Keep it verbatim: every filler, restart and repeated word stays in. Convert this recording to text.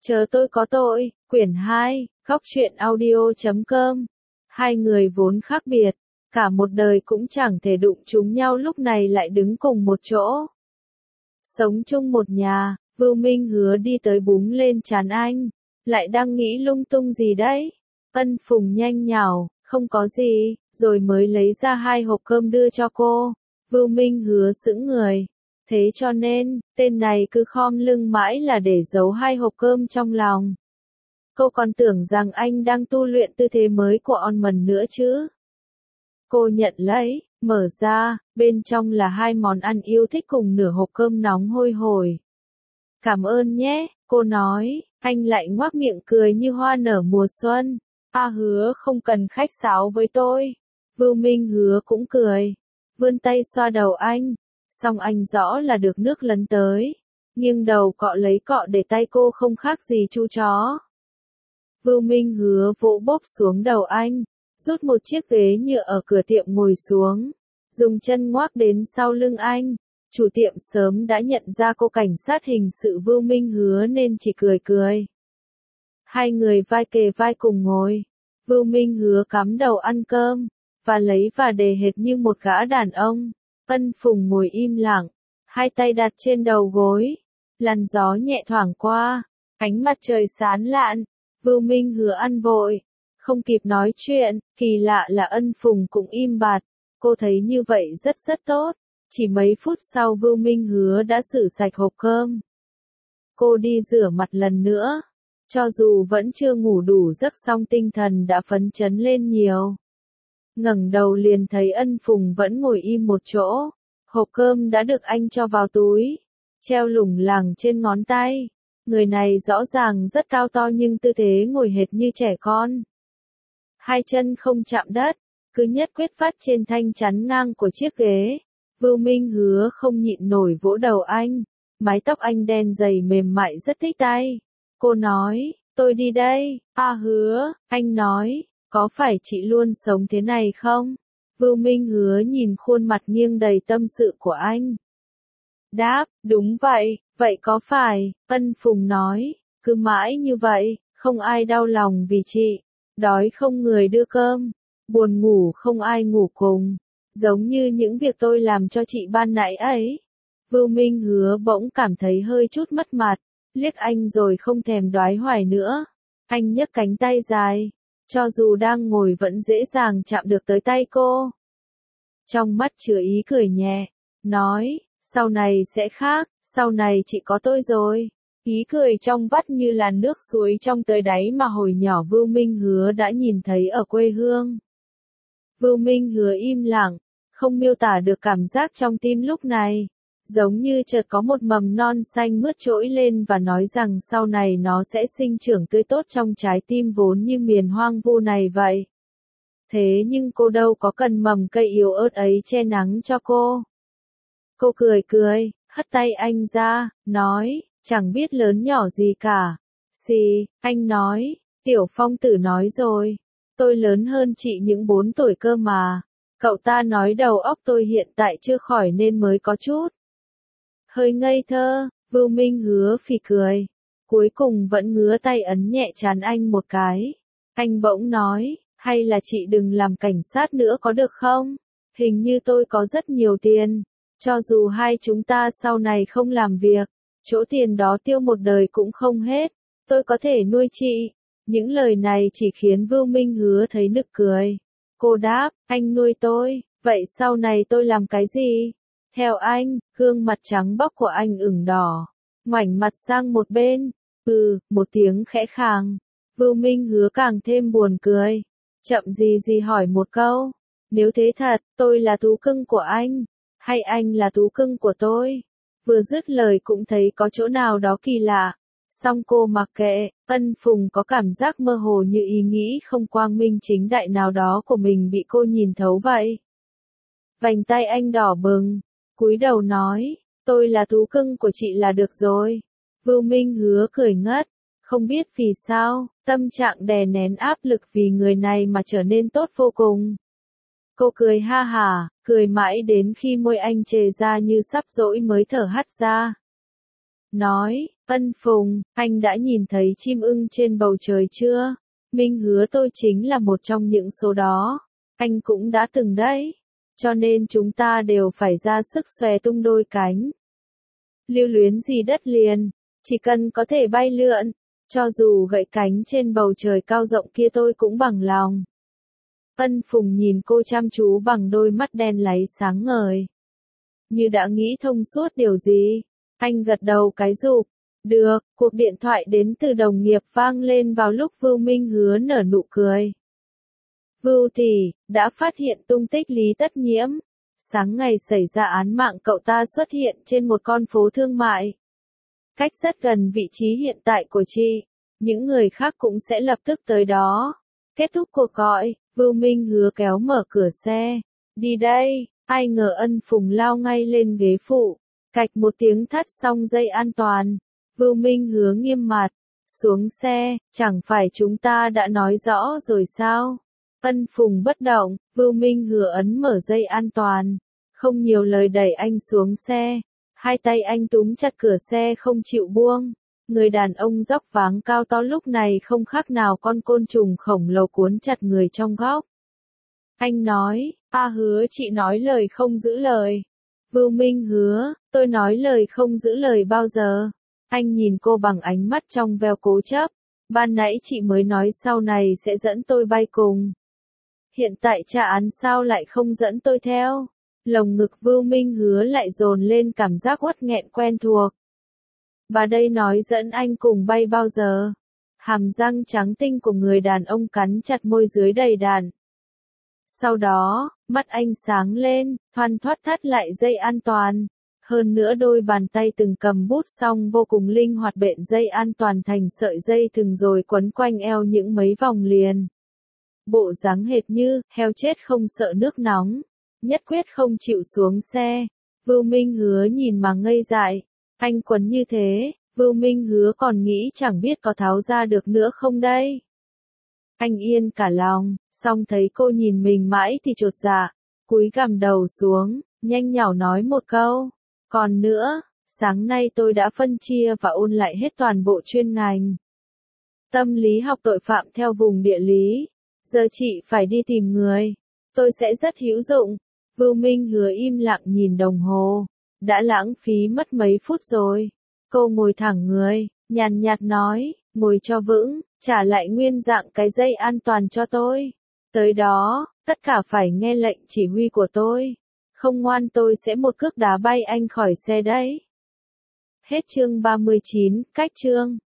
Chờ tôi có tội, quyển hai, góc truyện audio chấm com. Hai người vốn khác biệt, cả một đời cũng chẳng thể đụng trúng nhau lúc này lại đứng cùng một chỗ. Sống chung một nhà, Vưu Minh Hứa đi tới búng lên trán anh, lại đang nghĩ lung tung gì đấy. Ân Phùng nhanh nhảu, không có gì, rồi mới lấy ra hai hộp cơm đưa cho cô. Vưu Minh Hứa sững người. Thế cho nên, tên này cứ khom lưng mãi là để giấu hai hộp cơm trong lòng. Cô còn tưởng rằng anh đang tu luyện tư thế mới của Onman nữa chứ. Cô nhận lấy, mở ra, bên trong là hai món ăn yêu thích cùng nửa hộp cơm nóng hôi hổi. Cảm ơn nhé, cô nói, anh lại ngoác miệng cười như hoa nở mùa xuân. A Hứa không cần khách sáo với tôi. Vưu Minh Hứa cũng cười, vươn tay xoa đầu anh. Xong anh rõ là được nước lấn tới, nghiêng đầu cọ lấy cọ để tay cô không khác gì chu chó. Vưu Minh Hứa vỗ bốp xuống đầu anh, rút một chiếc ghế nhựa ở cửa tiệm ngồi xuống, dùng chân ngoác đến sau lưng anh. Chủ tiệm sớm đã nhận ra cô cảnh sát hình sự Vưu Minh Hứa nên chỉ cười cười. Hai người vai kề vai cùng ngồi, Vưu Minh Hứa cắm đầu ăn cơm, và lấy và đề hệt như một gã đàn ông. Ân Phùng ngồi im lặng, hai tay đặt trên đầu gối, làn gió nhẹ thoảng qua, ánh mặt trời sáng lạn. Vưu Minh Hứa ăn vội, không kịp nói chuyện, kỳ lạ là Ân Phùng cũng im bặt. Cô thấy như vậy rất rất tốt. Chỉ mấy phút sau Vưu Minh Hứa đã rửa sạch hộp cơm. Cô đi rửa mặt lần nữa, cho dù vẫn chưa ngủ đủ giấc song tinh thần đã phấn chấn lên nhiều. Ngẩng đầu liền thấy Ân Phùng vẫn ngồi im một chỗ, hộp cơm đã được anh cho vào túi, treo lủng lẳng trên ngón tay. Người này rõ ràng rất cao to nhưng tư thế ngồi hệt như trẻ con. Hai chân không chạm đất, cứ nhất quyết vắt trên thanh chắn ngang của chiếc ghế. Vưu Minh Hứa không nhịn nổi vỗ đầu anh, mái tóc anh đen dày mềm mại rất thích tay. Cô nói, tôi đi đây. A Hứa, anh nói. Có phải chị luôn sống thế này không? Vưu Minh Hứa nhìn khuôn mặt nghiêng đầy tâm sự của anh. Đáp, đúng vậy, vậy có phải? Ân Phùng nói, cứ mãi như vậy, không ai đau lòng vì chị. Đói không người đưa cơm, buồn ngủ không ai ngủ cùng. Giống như những việc tôi làm cho chị ban nãy ấy. Vưu Minh Hứa bỗng cảm thấy hơi chút mất mặt, liếc anh rồi không thèm đoái hoài nữa. Anh nhấc cánh tay dài, cho dù đang ngồi vẫn dễ dàng chạm được tới tay cô. Trong mắt chứa ý cười nhẹ, nói, sau này sẽ khác, sau này chị có tôi rồi. Ý cười trong vắt như là nước suối trong tới đáy mà hồi nhỏ Vưu Minh Hứa đã nhìn thấy ở quê hương. Vưu Minh Hứa im lặng, không miêu tả được cảm giác trong tim lúc này. Giống như chợt có một mầm non xanh mướt trỗi lên và nói rằng sau này nó sẽ sinh trưởng tươi tốt trong trái tim vốn như miền hoang vu này vậy. Thế nhưng cô đâu có cần mầm cây yếu ớt ấy che nắng cho cô. Cô cười cười, hất tay anh ra, nói, chẳng biết lớn nhỏ gì cả. Xì, anh nói, Tiểu Phong Tử nói rồi, tôi lớn hơn chị những bốn tuổi cơ mà. Cậu ta nói đầu óc tôi hiện tại chưa khỏi nên mới có chút hơi ngây thơ. Vưu Minh Hứa phì cười, cuối cùng vẫn ngứa tay ấn nhẹ trán anh một cái. Anh bỗng nói, hay là chị đừng làm cảnh sát nữa có được không? Hình như tôi có rất nhiều tiền, cho dù hai chúng ta sau này không làm việc, chỗ tiền đó tiêu một đời cũng không hết, tôi có thể nuôi chị. Những lời này chỉ khiến Vưu Minh Hứa thấy nực cười. Cô đáp, anh nuôi tôi, vậy sau này tôi làm cái gì? Theo anh, gương mặt trắng bóc của anh ửng đỏ, ngoảnh mặt sang một bên, ừ, một tiếng khẽ khàng. Vưu Minh Hứa càng thêm buồn cười, chậm gì gì hỏi một câu, nếu thế thật, tôi là thú cưng của anh, hay anh là thú cưng của tôi? Vừa dứt lời cũng thấy có chỗ nào đó kỳ lạ, song cô mặc kệ. Ân Phùng có cảm giác mơ hồ như ý nghĩ không quang minh chính đại nào đó của mình bị cô nhìn thấu vậy. Vành tay anh đỏ bừng, cúi đầu nói, tôi là thú cưng của chị là được rồi. Vưu Minh Hứa cười ngất, không biết vì sao, tâm trạng đè nén áp lực vì người này mà trở nên tốt vô cùng. Cô cười ha hả, cười mãi đến khi môi anh trề ra như sắp dỗi mới thở hắt ra. Nói, Ân Phùng, anh đã nhìn thấy chim ưng trên bầu trời chưa? Minh hứa tôi chính là một trong những số đó. Anh cũng đã từng đấy. Cho nên chúng ta đều phải ra sức xòe tung đôi cánh. Lưu luyến gì đất liền, chỉ cần có thể bay lượn, cho dù gãy cánh trên bầu trời cao rộng kia tôi cũng bằng lòng. Ân Phùng nhìn cô chăm chú bằng đôi mắt đen láy sáng ngời. Như đã nghĩ thông suốt điều gì, anh gật đầu cái rụp. Được, cuộc điện thoại đến từ đồng nghiệp vang lên vào lúc Vưu Minh Hứa nở nụ cười. Vưu tỷ, đã phát hiện tung tích Lý Tất Nhiễm. Sáng ngày xảy ra án mạng cậu ta xuất hiện trên một con phố thương mại. Cách rất gần vị trí hiện tại của chị. Những người khác cũng sẽ lập tức tới đó. Kết thúc cuộc gọi, Vưu Minh Hứa kéo mở cửa xe. Đi đây, ai ngờ Ân Phùng lao ngay lên ghế phụ. Cạch một tiếng thắt xong dây an toàn. Vưu Minh Hứa nghiêm mặt. Xuống xe, chẳng phải chúng ta đã nói rõ rồi sao? Ân Phùng bất động, Vưu Minh Hứa ấn mở dây an toàn. Không nhiều lời đẩy anh xuống xe. Hai tay anh túm chặt cửa xe không chịu buông. Người đàn ông dốc váng cao to lúc này không khác nào con côn trùng khổng lồ cuốn chặt người trong góc. Anh nói, a Hứa chị nói lời không giữ lời. Vưu Minh Hứa, tôi nói lời không giữ lời bao giờ. Anh nhìn cô bằng ánh mắt trong veo cố chấp. Ban nãy chị mới nói sau này sẽ dẫn tôi bay cùng. Hiện tại trả án sao lại không dẫn tôi theo? Lồng ngực Vưu Minh Hứa lại dồn lên cảm giác uất nghẹn quen thuộc. Bà đây nói dẫn anh cùng bay bao giờ? Hàm răng trắng tinh của người đàn ông cắn chặt môi dưới đầy đặn. Sau đó, mắt anh sáng lên, thoăn thoắt thắt lại dây an toàn. Hơn nữa đôi bàn tay từng cầm bút xong vô cùng linh hoạt bện dây an toàn thành sợi dây thừng rồi quấn quanh eo những mấy vòng liền. Bộ dáng hệt như, heo chết không sợ nước nóng. Nhất quyết không chịu xuống xe. Vưu Minh Hứa nhìn mà ngây dại. Anh quấn như thế, Vưu Minh Hứa còn nghĩ chẳng biết có tháo ra được nữa không đây. Anh yên cả lòng, xong thấy cô nhìn mình mãi thì chột dạ. Cúi gằm đầu xuống, nhanh nhảu nói một câu. Còn nữa, sáng nay tôi đã phân chia và ôn lại hết toàn bộ chuyên ngành. Tâm lý học tội phạm theo vùng địa lý. Giờ chị phải đi tìm người. Tôi sẽ rất hữu dụng. Vưu Minh Hứa im lặng nhìn đồng hồ. Đã lãng phí mất mấy phút rồi. Cô ngồi thẳng người, nhàn nhạt nói, ngồi cho vững, trả lại nguyên dạng cái dây an toàn cho tôi. Tới đó, tất cả phải nghe lệnh chỉ huy của tôi. Không ngoan tôi sẽ một cước đá bay anh khỏi xe đấy. Hết chương ba mươi chín, cách chương.